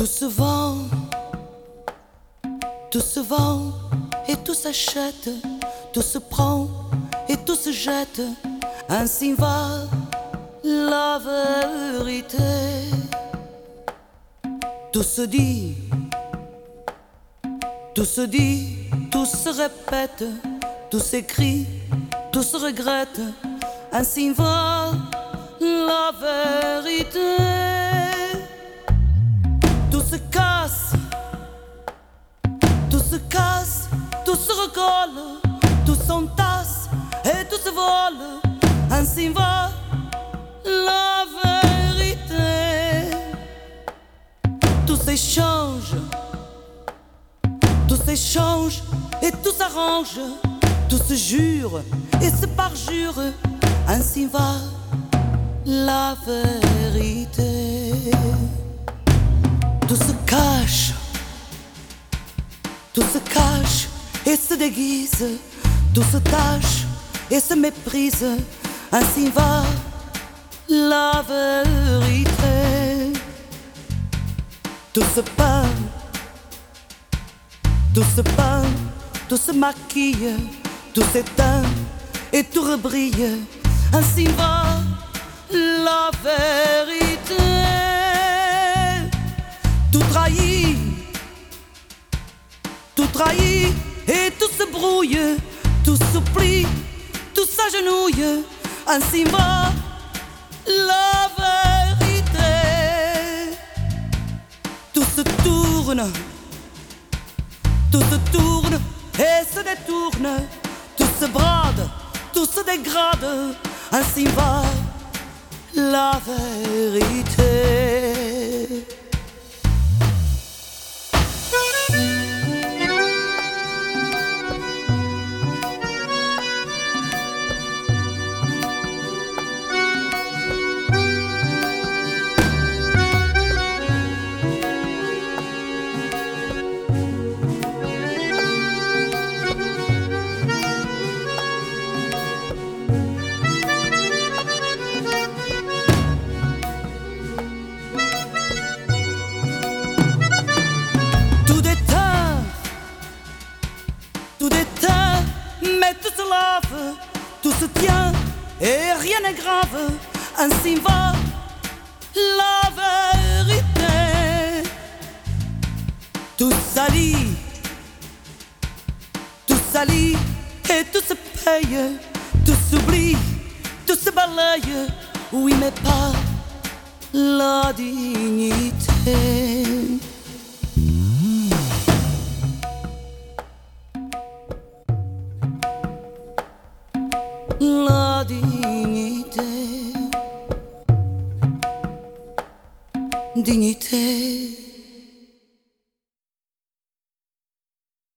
Tout se vend, tout se vend et tout s'achète, tout se prend et tout se jette. Ainsi va la vérité. Tout se dit, tout se dit, tout se répète, tout s'écrit, tout se regrette. Ainsi va la vérité. Tout se casse, tout se casse, tout se recolle, tout s'entasse et tout se vole. Ainsi va la vérité. Tout s'échange, tout s'échange et tout s'arrange, tout se jure et se parjure. Ainsi va la vérité. Tout se cache, tout se cache et se déguise, tout se tâche et se méprise. Ainsi va la vérité. Tout se peint, tout se peint, tout se maquille, tout s'éteint et tout rebrille. Ainsi va la vérité. Tout trahit, tout trahit et tout se brouille, tout s'oublie, tout s'agenouille. Ainsi va la vérité. Tout se tourne, tout se tourne et se détourne, tout se brade, tout se dégrade. Ainsi va la vérité. Mais tout se lave, tout se tient et rien n'est grave. Ainsi va la vérité. Tout s'allie, tout s'allie et tout se paye, tout s'oublie, tout se balaye. Oui, mais pas la dignité. La dignité, dignité.